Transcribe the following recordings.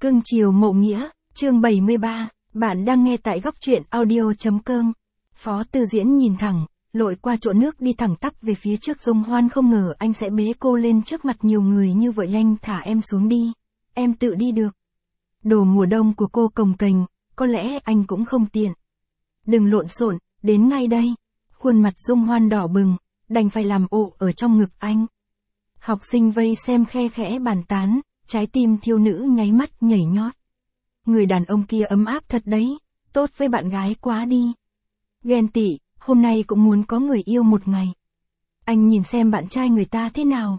Cưng chiều mộ nghĩa, chương 73, bạn đang nghe tại góc truyện audio.com. Phó Tư Diễn nhìn thẳng, lội qua chỗ nước đi thẳng tắp về phía trước. Dung Hoan không ngờ anh sẽ bế cô lên trước mặt nhiều người như vậy. Nhanh thả em xuống đi, em tự đi được. Đồ mùa đông của cô cồng kềnh, có lẽ anh cũng không tiện. Đừng lộn xộn, đến ngay đây. Khuôn mặt Dung Hoan đỏ bừng, đành phải làm ộ ở trong ngực anh. Học sinh vây xem khe khẽ bàn tán, trái tim thiếu nữ nháy mắt nhảy nhót. Người đàn ông kia ấm áp thật đấy, tốt với bạn gái quá đi. Ghen tị, hôm nay cũng muốn có người yêu một ngày. Anh nhìn xem bạn trai người ta thế nào,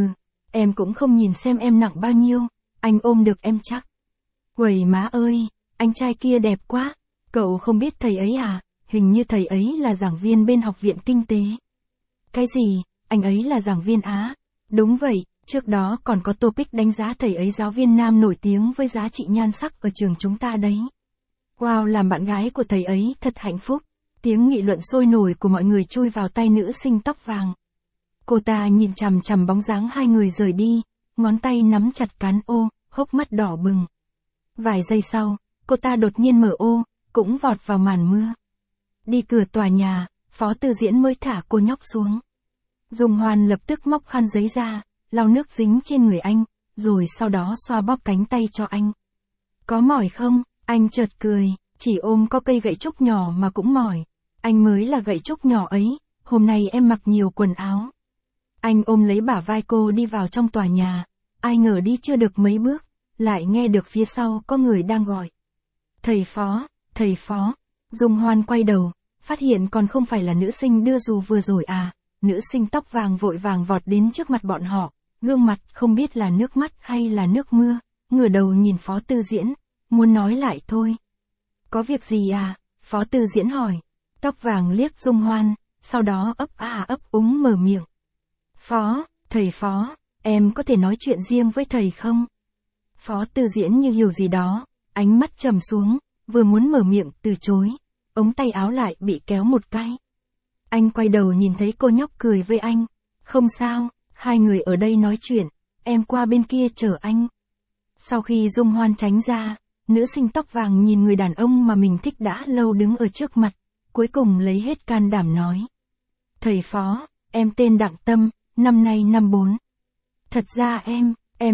em cũng không nhìn xem em nặng bao nhiêu, anh ôm được em chắc. Quẩy má ơi, anh trai kia đẹp quá, cậu không biết thầy ấy à, hình như thầy ấy là giảng viên bên học viện kinh tế. Cái gì, anh ấy là giảng viên Á? Đúng vậy, trước đó còn có topic đánh giá thầy ấy giáo viên nam nổi tiếng với giá trị nhan sắc ở trường chúng ta đấy. Wow, làm bạn gái của thầy ấy thật hạnh phúc. Tiếng nghị luận sôi nổi của mọi người chui vào tai nữ sinh tóc vàng. Cô ta nhìn chằm chằm bóng dáng hai người rời đi, ngón tay nắm chặt cán ô, hốc mắt đỏ bừng. Vài giây sau, cô ta đột nhiên mở ô, cũng vọt vào màn mưa. Đi cửa tòa nhà, Phó Tư Diễn mới thả cô nhóc xuống. Dung Hoan lập tức móc khăn giấy ra, lau nước dính trên người anh, rồi sau đó xoa bóp cánh tay cho anh. Có mỏi không? Anh chợt cười, chỉ ôm có cây gậy trúc nhỏ mà cũng mỏi. Anh mới là gậy trúc nhỏ ấy, hôm nay em mặc nhiều quần áo. Anh ôm lấy bả vai cô đi vào trong tòa nhà, ai ngờ đi chưa được mấy bước, lại nghe được phía sau có người đang gọi. Thầy Phó, thầy Phó. Dung Hoan quay đầu, phát hiện còn không phải là nữ sinh đưa dù vừa rồi à. Nữ sinh tóc vàng vội vàng vọt đến trước mặt bọn họ, gương mặt không biết là nước mắt hay là nước mưa, ngửa đầu nhìn Phó Tư Diễn, muốn nói lại thôi. Có việc gì à? Phó Tư Diễn hỏi. Tóc vàng liếc Dung Hoan, sau đó ấp úng mở miệng. Thầy Phó, em có thể nói chuyện riêng với thầy không? Phó Tư Diễn như hiểu gì đó, ánh mắt trầm xuống, vừa muốn mở miệng từ chối, ống tay áo lại bị kéo một cái. Anh quay đầu nhìn thấy cô nhóc cười với anh. Không sao, hai người ở đây nói chuyện, em qua bên kia chờ anh. Sau khi Dung Hoan tránh ra, nữ sinh tóc vàng nhìn người đàn ông mà mình thích đã lâu đứng ở trước mặt, cuối cùng lấy hết can đảm nói. Thầy Phó, em tên Đặng Tâm, năm nay năm 4. Thật ra em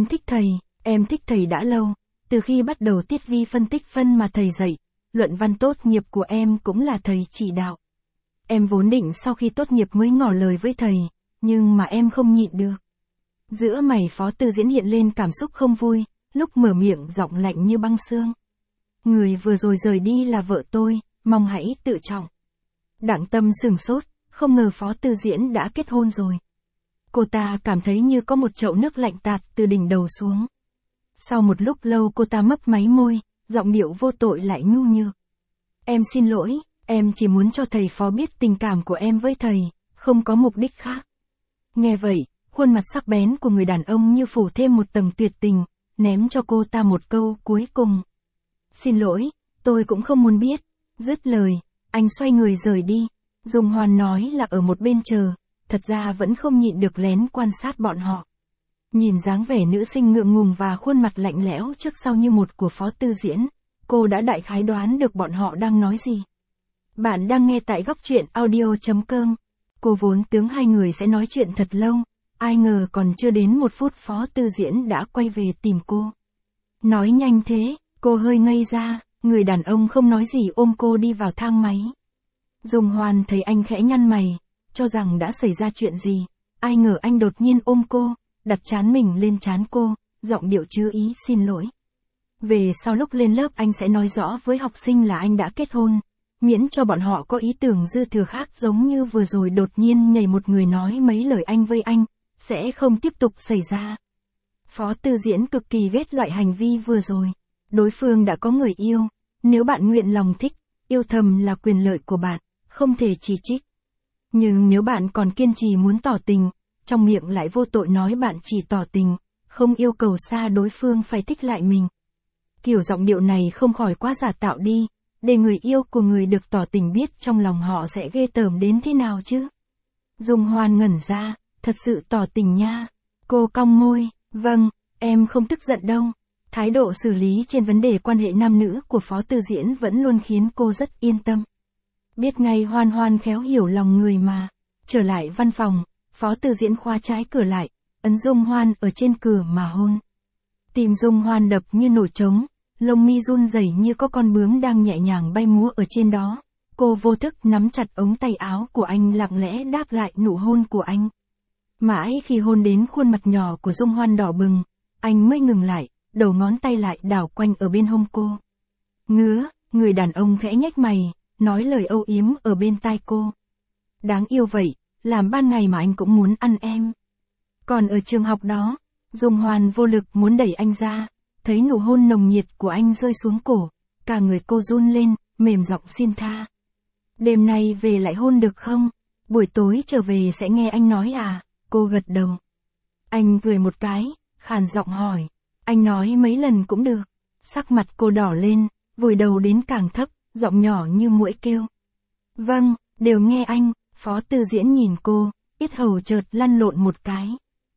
thích thầy đã lâu, từ khi bắt đầu tiết vi phân tích phân mà thầy dạy, luận văn tốt nghiệp của em cũng là thầy chỉ đạo. Em vốn định sau khi tốt nghiệp mới ngỏ lời với thầy, nhưng mà em không nhịn được. Giữa mày Phó Tư Diễn hiện lên cảm xúc không vui, lúc mở miệng giọng lạnh như băng xương. Người vừa rồi rời đi là vợ tôi, mong hãy tự trọng. Đặng Tâm sửng sốt, không ngờ Phó Tư Diễn đã kết hôn rồi. Cô ta cảm thấy như có một chậu nước lạnh tạt từ đỉnh đầu xuống. Sau một lúc lâu cô ta mấp máy môi, giọng điệu vô tội lại nhu nhược. Em xin lỗi. Em chỉ muốn cho thầy Phó biết tình cảm của em với thầy, không có mục đích khác. Nghe vậy, khuôn mặt sắc bén của người đàn ông như phủ thêm một tầng tuyệt tình, ném cho cô ta một câu cuối cùng. Xin lỗi, tôi cũng không muốn biết. Dứt lời, anh xoay người rời đi. Dung Hoan nói là ở một bên chờ, thật ra vẫn không nhịn được lén quan sát bọn họ. Nhìn dáng vẻ nữ sinh ngượng ngùng và khuôn mặt lạnh lẽo trước sau như một của Phó Tư Diễn, cô đã đại khái đoán được bọn họ đang nói gì. Bạn đang nghe tại góc truyện audio.com. Cô vốn tưởng hai người sẽ nói chuyện thật lâu, ai ngờ còn chưa đến 1 phút Phó Tư Diễn đã quay về tìm cô. Nói nhanh thế, cô hơi ngây ra, người đàn ông không nói gì ôm cô đi vào thang máy. Dung Hoan thấy anh khẽ nhăn mày, cho rằng đã xảy ra chuyện gì, ai ngờ anh đột nhiên ôm cô, đặt trán mình lên trán cô, giọng điệu chứa ý xin lỗi. Về sau lúc lên lớp anh sẽ nói rõ với học sinh là anh đã kết hôn. Miễn cho bọn họ có ý tưởng dư thừa khác giống như vừa rồi đột nhiên nhảy một người nói mấy lời anh với anh, sẽ không tiếp tục xảy ra. Phó Tư Diễn cực kỳ ghét loại hành vi vừa rồi. Đối phương đã có người yêu, nếu bạn nguyện lòng thích, yêu thầm là quyền lợi của bạn, không thể chỉ trích. Nhưng nếu bạn còn kiên trì muốn tỏ tình, trong miệng lại vô tội nói bạn chỉ tỏ tình, không yêu cầu xa đối phương phải thích lại mình. Kiểu giọng điệu này không khỏi quá giả tạo đi. Để người yêu của người được tỏ tình biết trong lòng họ sẽ ghê tởm đến thế nào chứ. Dung Hoan ngẩn ra, thật sự tỏ tình nha. Cô cong môi, vâng, em không tức giận đâu. Thái độ xử lý trên vấn đề quan hệ nam nữ của Phó Tư Diễn vẫn luôn khiến cô rất yên tâm. Biết ngay Hoan Hoan khéo hiểu lòng người mà. Trở lại văn phòng, Phó Tư Diễn khóa trái cửa lại, ấn Dung Hoan ở trên cửa mà hôn. Tim Dung Hoan đập như nổi trống, lông mi run rẩy như có con bướm đang nhẹ nhàng bay múa ở trên đó. Cô vô thức nắm chặt ống tay áo của anh, lặng lẽ đáp lại nụ hôn của anh. Mãi khi hôn đến khuôn mặt nhỏ của Dung Hoan đỏ bừng, anh mới ngừng lại, đầu ngón tay lại đảo quanh ở bên hông cô. Ngứa, người đàn ông khẽ nhếch mày, nói lời âu yếm ở bên tai cô. Đáng yêu vậy, làm ban ngày mà anh cũng muốn ăn em. Còn ở trường học đó, Dung Hoan vô lực muốn đẩy anh ra, thấy nụ hôn nồng nhiệt của anh rơi xuống cổ, cả người cô run lên, mềm giọng xin tha. Đêm nay về lại hôn được không? Buổi tối trở về sẽ nghe anh nói à? Cô gật đầu. Anh cười một cái, khàn giọng hỏi. Anh nói mấy lần cũng được. Sắc mặt cô đỏ lên, vùi đầu đến càng thấp, giọng nhỏ như muỗi kêu. Vâng, đều nghe anh. Phó Tư Diễn nhìn cô, yết hầu chợt lăn lộn một cái.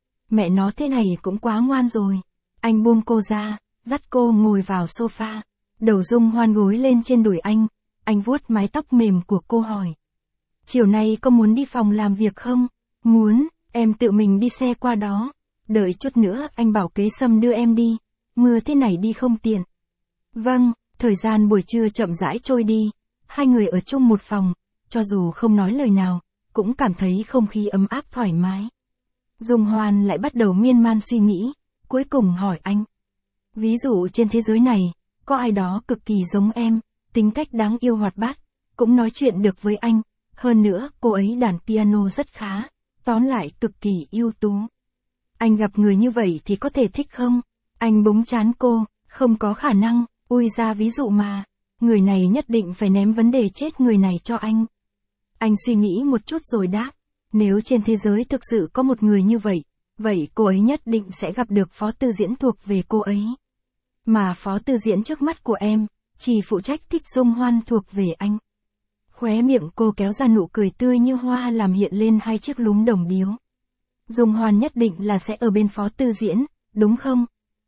Mẹ nó thế này cũng quá ngoan rồi. Anh buông cô ra, dắt cô ngồi vào sofa. Đầu Dung Hoan gối lên trên đùi anh vuốt mái tóc mềm của cô hỏi. Chiều nay có muốn đi phòng làm việc không? Muốn, em tự mình đi xe qua đó. Đợi chút nữa anh bảo Kế Sâm đưa em đi. Mưa thế này đi không tiện. Vâng, thời gian buổi trưa chậm rãi trôi đi. Hai người ở chung một phòng, cho dù không nói lời nào, cũng cảm thấy không khí ấm áp thoải mái. Dung Hoan lại bắt đầu miên man suy nghĩ, cuối cùng hỏi anh. Ví dụ trên thế giới này, có ai đó cực kỳ giống em, tính cách đáng yêu hoạt bát, cũng nói chuyện được với anh, hơn nữa cô ấy đàn piano rất khá, tóm lại cực kỳ ưu tú. Anh gặp người như vậy thì có thể thích không? Anh búng trán cô, không có khả năng, ui ra ví dụ mà, người này nhất định phải ném vấn đề chết người này cho anh. Anh suy nghĩ một chút rồi đáp, nếu trên thế giới thực sự có một người như vậy cô ấy nhất định sẽ gặp được Phó Tư Diễn thuộc về cô ấy. Mà Phó Tư Diễn trước mắt của em, chỉ phụ trách thích Dung Hoan thuộc về anh. Khóe miệng cô kéo ra nụ cười tươi như hoa làm hiện lên hai chiếc lúm đồng điếu. Dung Hoan nhất định là sẽ ở bên Phó Tư Diễn, đúng không?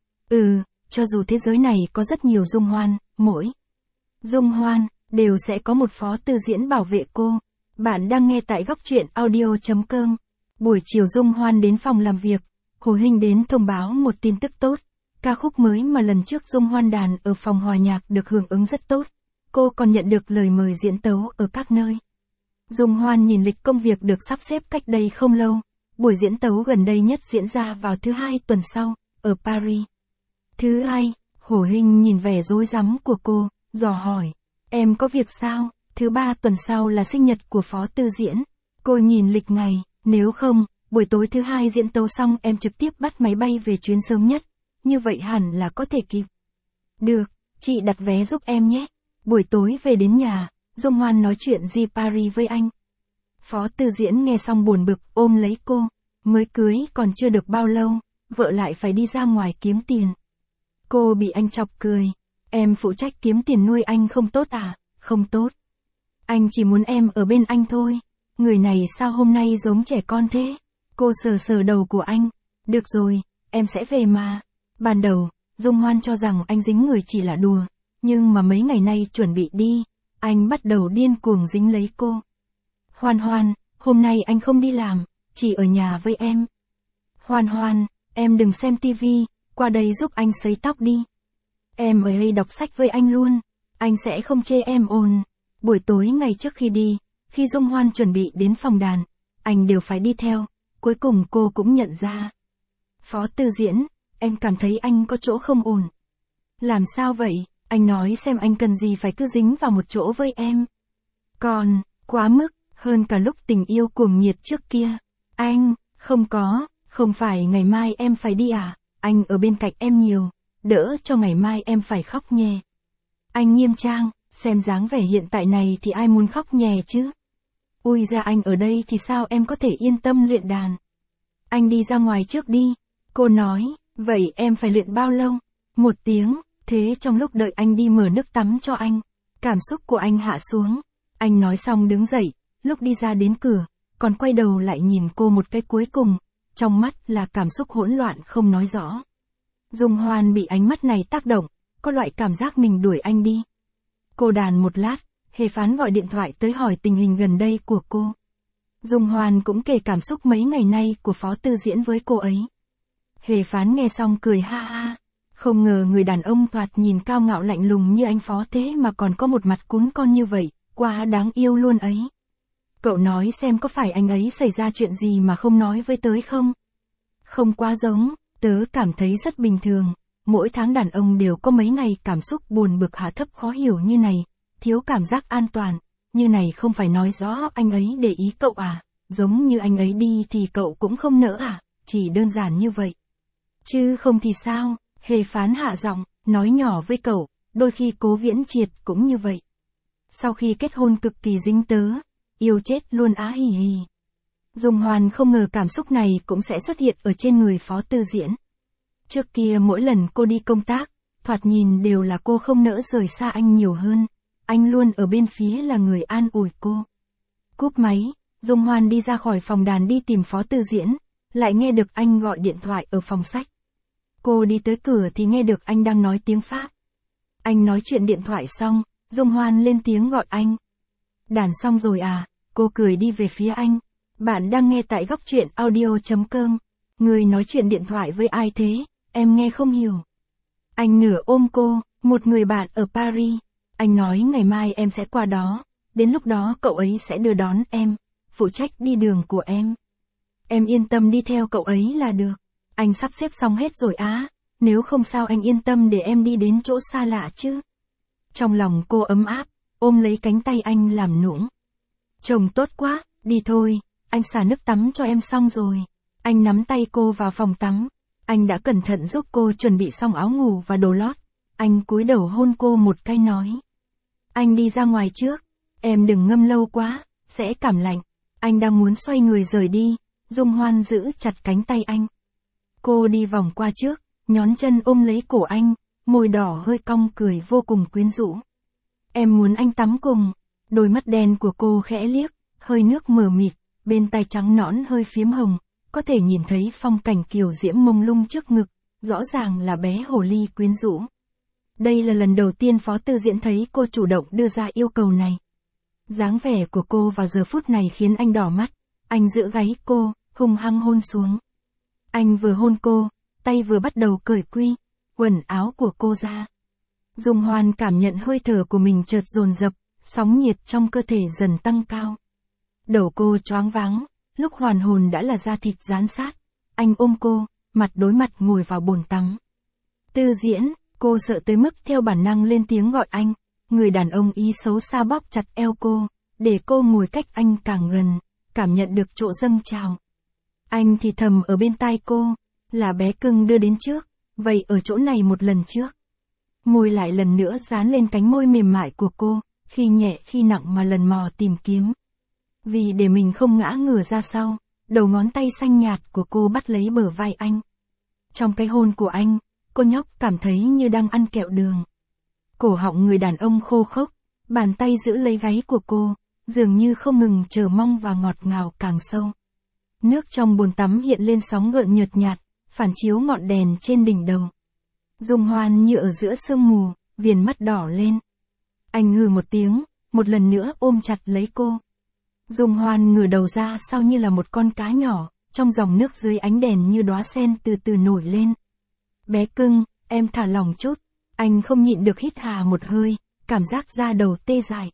Cho dù thế giới này có rất nhiều Dung Hoan, mỗi Dung Hoan đều sẽ có một Phó Tư Diễn bảo vệ cô. Bạn đang nghe tại góc truyện audio.com. Buổi chiều Dung Hoan đến phòng làm việc, Hồ Hinh đến thông báo một tin tức tốt. Ca khúc mới mà lần trước Dung Hoan đàn ở phòng hòa nhạc được hưởng ứng rất tốt. Cô còn nhận được lời mời diễn tấu ở các nơi. Dung Hoan nhìn lịch công việc được sắp xếp cách đây không lâu. Buổi diễn tấu gần đây nhất diễn ra vào thứ Hai tuần sau, ở Paris. Thứ Hai, Hồ Hinh nhìn vẻ rối rắm của cô, dò hỏi. Em có việc sao? Thứ Ba tuần sau là sinh nhật của Phó Tư Diễn. Cô nhìn lịch ngày, nếu không, buổi tối thứ Hai diễn tấu xong em trực tiếp bắt máy bay về chuyến sớm nhất. Như vậy hẳn là có thể kịp. Được, chị đặt vé giúp em nhé. Buổi tối về đến nhà, Dung Hoan nói chuyện di Paris với anh. Phó Tư Diễn nghe xong buồn bực ôm lấy cô. Mới cưới còn chưa được bao lâu, vợ lại phải đi ra ngoài kiếm tiền. Cô bị anh chọc cười. Em phụ trách kiếm tiền nuôi anh không tốt à? Không tốt. Anh chỉ muốn em ở bên anh thôi. Người này sao hôm nay giống trẻ con thế? Cô sờ sờ đầu của anh. Được rồi, em sẽ về mà. Ban đầu, Dung Hoan cho rằng anh dính người chỉ là đùa. Nhưng mà mấy ngày nay chuẩn bị đi, anh bắt đầu điên cuồng dính lấy cô. Hoan Hoan, hôm nay anh không đi làm, chỉ ở nhà với em. Hoan Hoan, em đừng xem tivi, qua đây giúp anh sấy tóc đi. Em ở đây đọc sách với anh luôn, anh sẽ không chê em ồn. Buổi tối ngày trước khi đi, khi Dung Hoan chuẩn bị đến phòng đàn, anh đều phải đi theo, cuối cùng cô cũng nhận ra. Phó Tư Diễn, em cảm thấy anh có chỗ không ổn. Làm sao vậy? Anh nói xem anh cần gì phải cứ dính vào một chỗ với em. Còn, quá mức, hơn cả lúc tình yêu cuồng nhiệt trước kia. Anh, không phải ngày mai em phải đi à? Anh ở bên cạnh em nhiều, đỡ cho ngày mai em phải khóc nhè. Anh nghiêm trang, xem dáng vẻ hiện tại này thì ai muốn khóc nhè chứ? Ui ra anh ở đây thì sao em có thể yên tâm luyện đàn? Anh đi ra ngoài trước đi. Cô nói, vậy em phải luyện bao lâu? 1 tiếng. Thế trong lúc đợi anh đi mở nước tắm cho anh, cảm xúc của anh hạ xuống. Anh nói xong đứng dậy, lúc đi ra đến cửa, còn quay đầu lại nhìn cô một cái cuối cùng, trong mắt là cảm xúc hỗn loạn không nói rõ. Dung Hoan bị ánh mắt này tác động, có loại cảm giác mình đuổi anh đi. Cô đàn một lát, Hề Phán gọi điện thoại tới hỏi tình hình gần đây của cô. Dung Hoan cũng kể cảm xúc mấy ngày nay của Phó Tư Diễn với cô ấy. Hề Phán nghe xong cười ha ha. Không ngờ người đàn ông thoạt nhìn cao ngạo lạnh lùng như anh Phó thế mà còn có một mặt cún con như vậy, quá đáng yêu luôn ấy. Cậu nói xem có phải anh ấy xảy ra chuyện gì mà không nói với tớ không? Không quá giống, tớ cảm thấy rất bình thường. Mỗi tháng đàn ông đều có mấy ngày cảm xúc buồn bực hạ thấp khó hiểu như này, thiếu cảm giác an toàn, như này không phải nói rõ anh ấy để ý cậu à, giống như anh ấy đi thì cậu cũng không nỡ à, chỉ đơn giản như vậy. Chứ không thì sao, Hề Phán hạ giọng, nói nhỏ với cậu, đôi khi Cố Viễn Triệt cũng như vậy. Sau khi kết hôn cực kỳ dính tớ, yêu chết luôn á hì hì. Dung Hoan không ngờ cảm xúc này cũng sẽ xuất hiện ở trên người Phó Tư Diễn. Trước kia mỗi lần cô đi công tác, thoạt nhìn đều là cô không nỡ rời xa anh nhiều hơn. Anh luôn ở bên phía là người an ủi cô. Cúp máy, Dung Hoan đi ra khỏi phòng đàn đi tìm Phó Tư Diễn, lại nghe được anh gọi điện thoại ở phòng sách. Cô đi tới cửa thì nghe được anh đang nói tiếng Pháp. Anh nói chuyện điện thoại xong, Dung Hoan lên tiếng gọi anh. Đàn xong rồi à, cô cười đi về phía anh. Bạn đang nghe tại Góc Truyện Audio.com. Người nói chuyện điện thoại với ai thế, em nghe không hiểu. Anh nửa ôm cô, một người bạn ở Paris. Anh nói ngày mai em sẽ qua đó, đến lúc đó cậu ấy sẽ đưa đón em, phụ trách đi đường của em. Em yên tâm đi theo cậu ấy là được. Anh sắp xếp xong hết rồi á, nếu không sao anh yên tâm để em đi đến chỗ xa lạ chứ. Trong lòng cô ấm áp, ôm lấy cánh tay anh làm nũng. Chồng tốt quá, đi thôi, anh xả nước tắm cho em xong rồi. Anh nắm tay cô vào phòng tắm. Anh đã cẩn thận giúp cô chuẩn bị xong áo ngủ và đồ lót. Anh cúi đầu hôn cô một cái nói. Anh đi ra ngoài trước, em đừng ngâm lâu quá, sẽ cảm lạnh. Anh đang muốn xoay người rời đi, Dung Hoan giữ chặt cánh tay anh. Cô đi vòng qua trước, nhón chân ôm lấy cổ anh, môi đỏ hơi cong cười vô cùng quyến rũ. Em muốn anh tắm cùng. Đôi mắt đen của cô khẽ liếc, hơi nước mờ mịt, bên tai trắng nõn hơi phiếm hồng, có thể nhìn thấy phong cảnh kiều diễm mông lung trước ngực, rõ ràng là bé hồ ly quyến rũ. Đây là lần đầu tiên Phó Tư Diễn thấy cô chủ động đưa ra yêu cầu này. Dáng vẻ của cô vào giờ phút này khiến anh đỏ mắt, anh giữ gáy cô, hung hăng hôn xuống. Anh vừa hôn cô, tay vừa bắt đầu cởi quần áo của cô ra. Dung Hoan cảm nhận hơi thở của mình chợt dồn dập, sóng nhiệt trong cơ thể dần tăng cao. Đầu cô choáng váng, lúc hoàn hồn đã là da thịt dán sát. Anh ôm cô, mặt đối mặt ngồi vào bồn tắm. Tư Diễn, cô sợ tới mức theo bản năng lên tiếng gọi anh. Người đàn ông ý xấu xa bóp chặt eo cô, để cô ngồi cách anh càng gần, cảm nhận được chỗ dâng trào. Anh thì thầm ở bên tai cô, là bé cưng đưa đến trước, vậy ở chỗ này một lần trước. Môi lại lần nữa dán lên cánh môi mềm mại của cô, khi nhẹ khi nặng mà lần mò tìm kiếm. Vì để mình không ngã ngửa ra sau, đầu ngón tay xanh nhạt của cô bắt lấy bờ vai anh. Trong cái hôn của anh, cô nhóc cảm thấy như đang ăn kẹo đường. Cổ họng người đàn ông khô khốc, bàn tay giữ lấy gáy của cô, dường như không ngừng chờ mong và ngọt ngào càng sâu. Nước trong bồn tắm hiện lên sóng gợn nhợt nhạt, phản chiếu ngọn đèn trên đỉnh đầu. Dung Hoan như ở giữa sương mù, viền mắt đỏ lên. Anh hừ một tiếng, một lần nữa ôm chặt lấy cô. Dung Hoan ngửa đầu ra sau như là một con cá nhỏ, trong dòng nước dưới ánh đèn như đóa sen từ từ nổi lên. Bé cưng, em thả lỏng chút. Anh không nhịn được hít hà một hơi, cảm giác da đầu tê dại.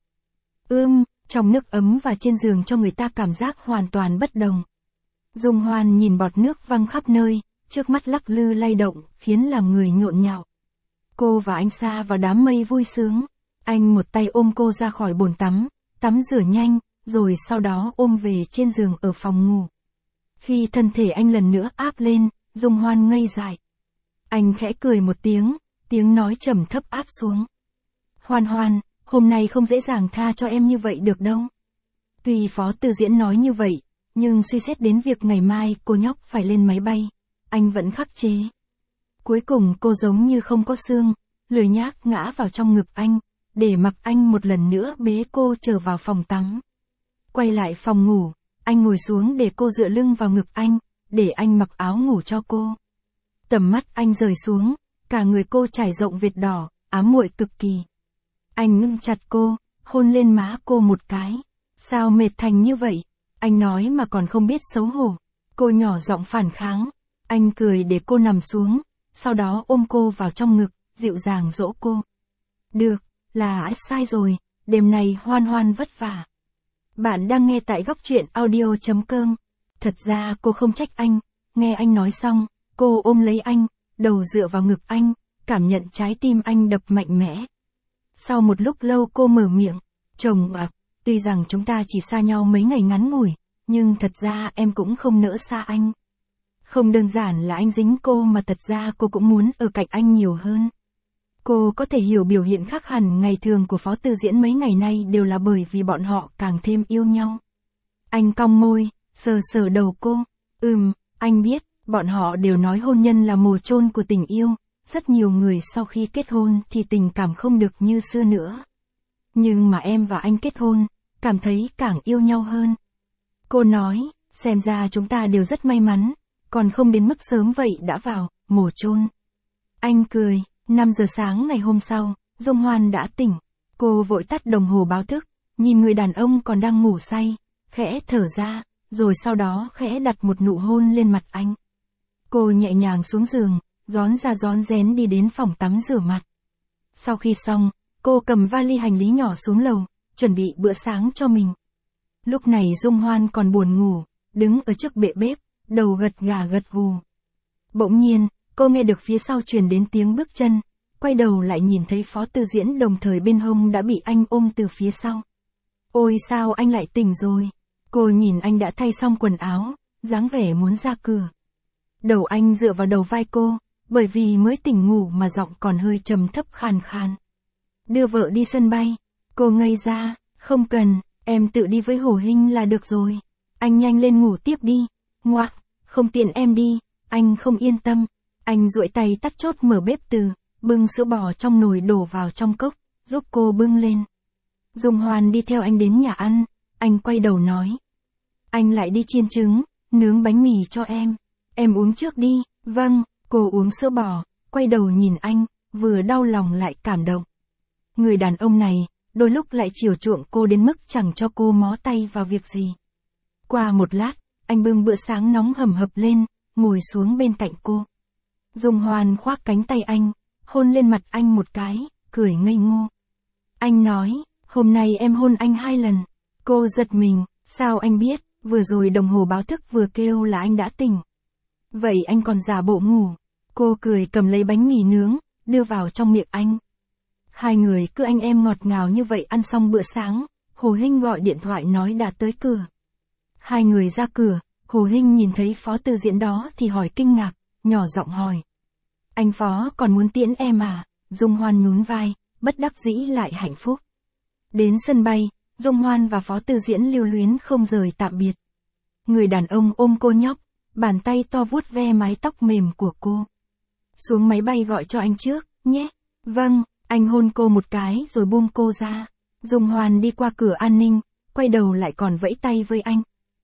Trong nước ấm và trên giường cho người ta cảm giác hoàn toàn bất đồng. Dung Hoan nhìn bọt nước văng khắp nơi, trước mắt lắc lư lay động, khiến làm người nhộn nhạo. Cô và anh sa vào đám mây vui sướng. Anh một tay ôm cô ra khỏi bồn tắm rửa nhanh, rồi sau đó ôm về trên giường ở phòng ngủ. Khi thân thể anh lần nữa áp lên, Dung Hoan ngây dại. Anh khẽ cười một tiếng nói trầm thấp áp xuống. Hoan, hôm nay không dễ dàng tha cho em như vậy được đâu. Tuy Phó Tư Diễn nói như vậy, nhưng suy xét đến việc ngày mai cô nhóc phải lên máy bay, anh vẫn khắc chế. Cuối cùng cô giống như không có xương, lười nhác ngã vào trong ngực anh, để mặc anh một lần nữa bế cô trở vào phòng tắm. Quay lại phòng ngủ, anh ngồi xuống để cô dựa lưng vào ngực anh, để anh mặc áo ngủ cho cô. Tầm mắt anh rời xuống, cả người cô trải rộng vệt đỏ, ám muội cực kỳ. Anh ôm chặt cô, hôn lên má cô một cái. Sao mệt thành như vậy? Anh nói mà còn không biết xấu hổ. Cô nhỏ giọng phản kháng. Anh cười để cô nằm xuống, sau đó ôm cô vào trong ngực, dịu dàng dỗ cô. Được, là sai rồi, đêm này Hoan Hoan vất vả. Bạn đang nghe tại góc truyện audio.com. Thật ra cô không trách anh, nghe anh nói xong, cô ôm lấy anh, đầu dựa vào ngực anh, cảm nhận trái tim anh đập mạnh mẽ. Sau một lúc lâu cô mở miệng, chồng ạ, tuy rằng chúng ta chỉ xa nhau mấy ngày ngắn ngủi, nhưng thật ra em cũng không nỡ xa anh. Không đơn giản là anh dính cô mà thật ra cô cũng muốn ở cạnh anh nhiều hơn. Cô có thể hiểu biểu hiện khác hẳn ngày thường của Phó Tư Diễn mấy ngày nay đều là bởi vì bọn họ càng thêm yêu nhau. Anh cong môi, sờ sờ đầu cô. Anh biết, bọn họ đều nói hôn nhân là mồ chôn của tình yêu. Rất nhiều người sau khi kết hôn thì tình cảm không được như xưa nữa. Nhưng mà em và anh kết hôn, cảm thấy càng yêu nhau hơn. Cô nói, xem ra chúng ta đều rất may mắn, còn không đến mức sớm vậy đã vào, mồ chôn. Anh cười, 5 giờ sáng ngày hôm sau, Dung Hoan đã tỉnh. Cô vội tắt đồng hồ báo thức, nhìn người đàn ông còn đang ngủ say, khẽ thở ra, rồi sau đó khẽ đặt một nụ hôn lên mặt anh. Cô nhẹ nhàng xuống giường, rón ra rón rén đi đến phòng tắm rửa mặt. Sau khi xong, cô cầm vali hành lý nhỏ xuống lầu, chuẩn bị bữa sáng cho mình. Lúc này Dung Hoan còn buồn ngủ, đứng ở trước bệ bếp, đầu gật gà gật gù. Bỗng nhiên, cô nghe được phía sau truyền đến tiếng bước chân, quay đầu lại nhìn thấy Phó Tư Diễn đồng thời bên hông đã bị anh ôm từ phía sau. Ôi sao anh lại tỉnh rồi? Cô nhìn anh đã thay xong quần áo, dáng vẻ muốn ra cửa. Đầu anh dựa vào đầu vai cô, bởi vì mới tỉnh ngủ mà giọng còn hơi trầm thấp khàn khàn. Đưa vợ đi sân bay. Cô ngây ra, không cần, em tự đi với Hổ Hinh là được rồi. Anh nhanh lên ngủ tiếp đi. Ngoạc, không tiện em đi, anh không yên tâm. Anh duỗi tay tắt chốt mở bếp từ, bưng sữa bò trong nồi đổ vào trong cốc, giúp cô bưng lên. Dung Hoan đi theo anh đến nhà ăn, anh quay đầu nói. Anh lại đi chiên trứng, nướng bánh mì cho em uống trước đi. Vâng, cô uống sữa bò, quay đầu nhìn anh, vừa đau lòng lại cảm động. Người đàn ông này, đôi lúc lại chiều chuộng cô đến mức chẳng cho cô mó tay vào việc gì. Qua một lát, anh bưng bữa sáng nóng hầm hập lên, ngồi xuống bên cạnh cô. Dung Hoan khoác cánh tay anh, hôn lên mặt anh một cái, cười ngây ngô. Anh nói, hôm nay em hôn anh 2 lần. Cô giật mình, sao anh biết, vừa rồi đồng hồ báo thức vừa kêu là anh đã tỉnh. Vậy anh còn giả bộ ngủ. Cô cười cầm lấy bánh mì nướng, đưa vào trong miệng anh. Hai người cứ anh em ngọt ngào như vậy ăn xong bữa sáng, Hồ Hinh gọi điện thoại nói đã tới cửa. Hai người ra cửa, Hồ Hinh nhìn thấy Phó Tư Diễn đó thì hỏi kinh ngạc, nhỏ giọng hỏi. Anh Phó còn muốn tiễn em à? Dung Hoan nhún vai, bất đắc dĩ lại hạnh phúc. Đến sân bay, Dung Hoan và Phó Tư Diễn lưu luyến không rời tạm biệt. Người đàn ông ôm cô nhóc, bàn tay to vuốt ve mái tóc mềm của cô. Xuống máy bay gọi cho anh trước, nhé. Vâng, anh hôn cô một cái rồi buông cô ra. Dung Hoan đi qua cửa an ninh, quay đầu lại còn vẫy tay với anh.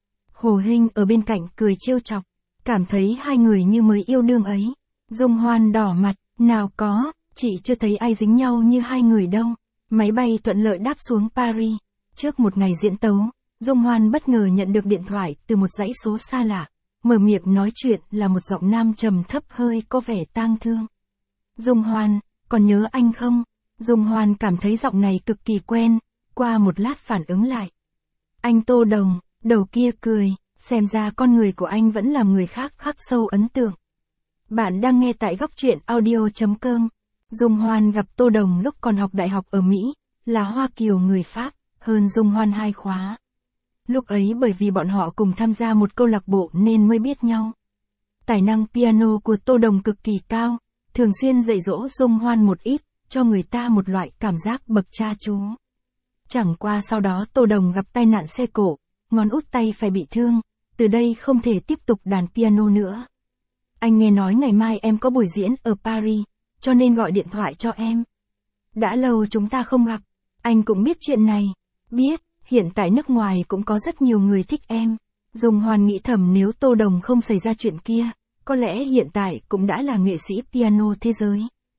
Hồ Hinh ở bên cạnh cười trêu chọc, cảm thấy hai người như mới yêu đương ấy. Dung Hoan đỏ mặt, nào có, chị chưa thấy ai dính nhau như hai người đâu. Máy bay thuận lợi đáp xuống Paris. Trước một ngày diễn tấu, Dung Hoan bất ngờ nhận được điện thoại từ một dãy số xa lạ. Mở miệng nói chuyện là một giọng nam trầm thấp hơi có vẻ tang thương. Dung Hoan, còn nhớ anh không? Dung Hoan cảm thấy giọng này cực kỳ quen, qua một lát phản ứng lại. Anh Tô Đồng, đầu kia cười, xem ra con người của anh vẫn làm người khác khắc sâu ấn tượng. Bạn đang nghe tại góc truyện audio.com. Dung Hoan gặp Tô Đồng lúc còn học đại học ở Mỹ, là Hoa Kiều người Pháp, hơn Dung Hoan 2 khóa. Lúc ấy bởi vì bọn họ cùng tham gia một câu lạc bộ nên mới biết nhau. Tài năng piano của Tô Đồng cực kỳ cao, thường xuyên dạy dỗ Dung Hoan một ít, cho người ta một loại cảm giác bậc cha chú. Chẳng qua sau đó Tô Đồng gặp tai nạn xe cộ, ngón út tay phải bị thương, từ đây không thể tiếp tục đàn piano nữa. Anh nghe nói ngày mai em có buổi diễn ở Paris, cho nên gọi điện thoại cho em. Đã lâu chúng ta không gặp, anh cũng biết chuyện này. Biết, hiện tại nước ngoài cũng có rất nhiều người thích em. Dung Hoan nghĩ thầm nếu Tô Đồng không xảy ra chuyện kia, có lẽ hiện tại cũng đã là nghệ sĩ piano thế giới.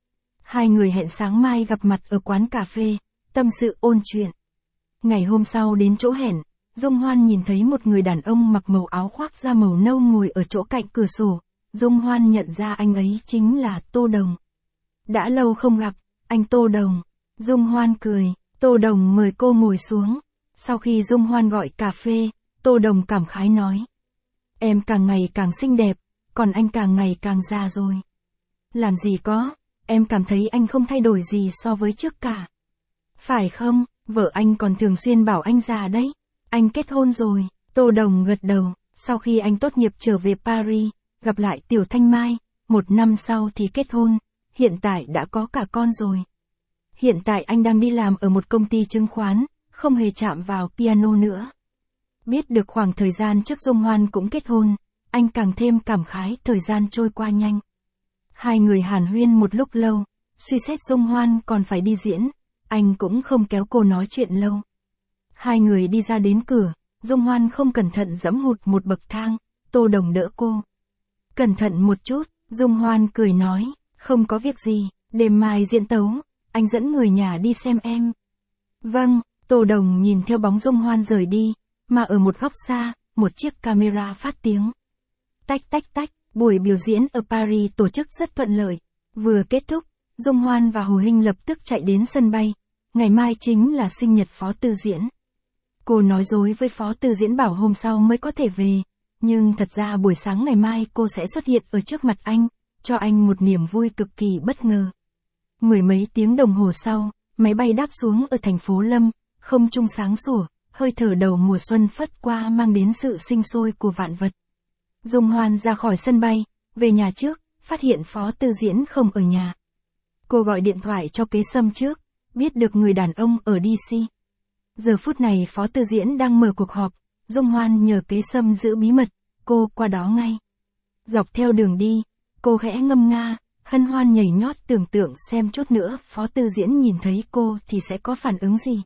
Hai người hẹn sáng mai gặp mặt ở quán cà phê, tâm sự ôn chuyện. Ngày hôm sau đến chỗ hẹn, Dung Hoan nhìn thấy một người đàn ông mặc màu áo khoác da màu nâu ngồi ở chỗ cạnh cửa sổ. Dung Hoan nhận ra anh ấy chính là Tô Đồng. Đã lâu không gặp, anh Tô Đồng. Dung Hoan cười, Tô Đồng mời cô ngồi xuống. Sau khi Dung Hoan gọi cà phê, Tô Đồng cảm khái nói. Em càng ngày càng xinh đẹp, còn anh càng ngày càng già rồi. Làm gì có, em cảm thấy anh không thay đổi gì so với trước cả. Phải không, vợ anh còn thường xuyên bảo anh già đấy. Anh kết hôn rồi, Tô Đồng gật đầu. Sau khi anh tốt nghiệp trở về Paris, gặp lại Tiểu Thanh Mai, 1 năm sau thì kết hôn, hiện tại đã có cả con rồi. Hiện tại anh đang đi làm ở một công ty chứng khoán, không hề chạm vào piano nữa. Biết được khoảng thời gian trước Dung Hoan cũng kết hôn, anh càng thêm cảm khái thời gian trôi qua nhanh. Hai người hàn huyên một lúc lâu, suy xét Dung Hoan còn phải đi diễn, anh cũng không kéo cô nói chuyện lâu. Hai người đi ra đến cửa, Dung Hoan không cẩn thận giẫm hụt một bậc thang, Tô Đồng đỡ cô. Cẩn thận một chút, Dung Hoan cười nói, không có việc gì, đêm mai diễn tấu, anh dẫn người nhà đi xem em. Vâng, Tô Đồng nhìn theo bóng Dung Hoan rời đi, mà ở một góc xa, một chiếc camera phát tiếng. Tách tách tách, buổi biểu diễn ở Paris tổ chức rất thuận lợi. Vừa kết thúc, Dung Hoan và Hồ Hinh lập tức chạy đến sân bay. Ngày mai chính là sinh nhật Phó Tư Diễn. Cô nói dối với Phó Tư Diễn bảo hôm sau mới có thể về, nhưng thật ra buổi sáng ngày mai cô sẽ xuất hiện ở trước mặt anh, cho anh một niềm vui cực kỳ bất ngờ. Mười mấy tiếng đồng hồ sau, máy bay đáp xuống ở thành phố Lâm, không trung sáng sủa, hơi thở đầu mùa xuân phất qua mang đến sự sinh sôi của vạn vật. Dung Hoan ra khỏi sân bay, về nhà trước, phát hiện Phó Tư Diễn không ở nhà. Cô gọi điện thoại cho Kế Sâm trước, biết được người đàn ông ở DC. Giờ phút này Phó Tư Diễn đang mở cuộc họp, Dung Hoan nhờ Kế Sâm giữ bí mật, cô qua đó ngay. Dọc theo đường đi, cô khẽ ngâm nga, hân hoan nhảy nhót tưởng tượng xem chút nữa Phó Tư Diễn nhìn thấy cô thì sẽ có phản ứng gì.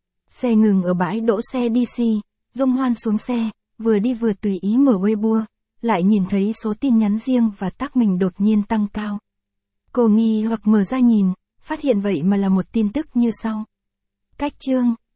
Xe ngừng ở bãi đỗ xe DC, Dung Hoan xuống xe, vừa đi vừa tùy ý mở Weibo, lại nhìn thấy số tin nhắn riêng và tag mình đột nhiên tăng cao. Cô nghi hoặc mở ra nhìn, phát hiện vậy mà là một tin tức như sau. Cách chương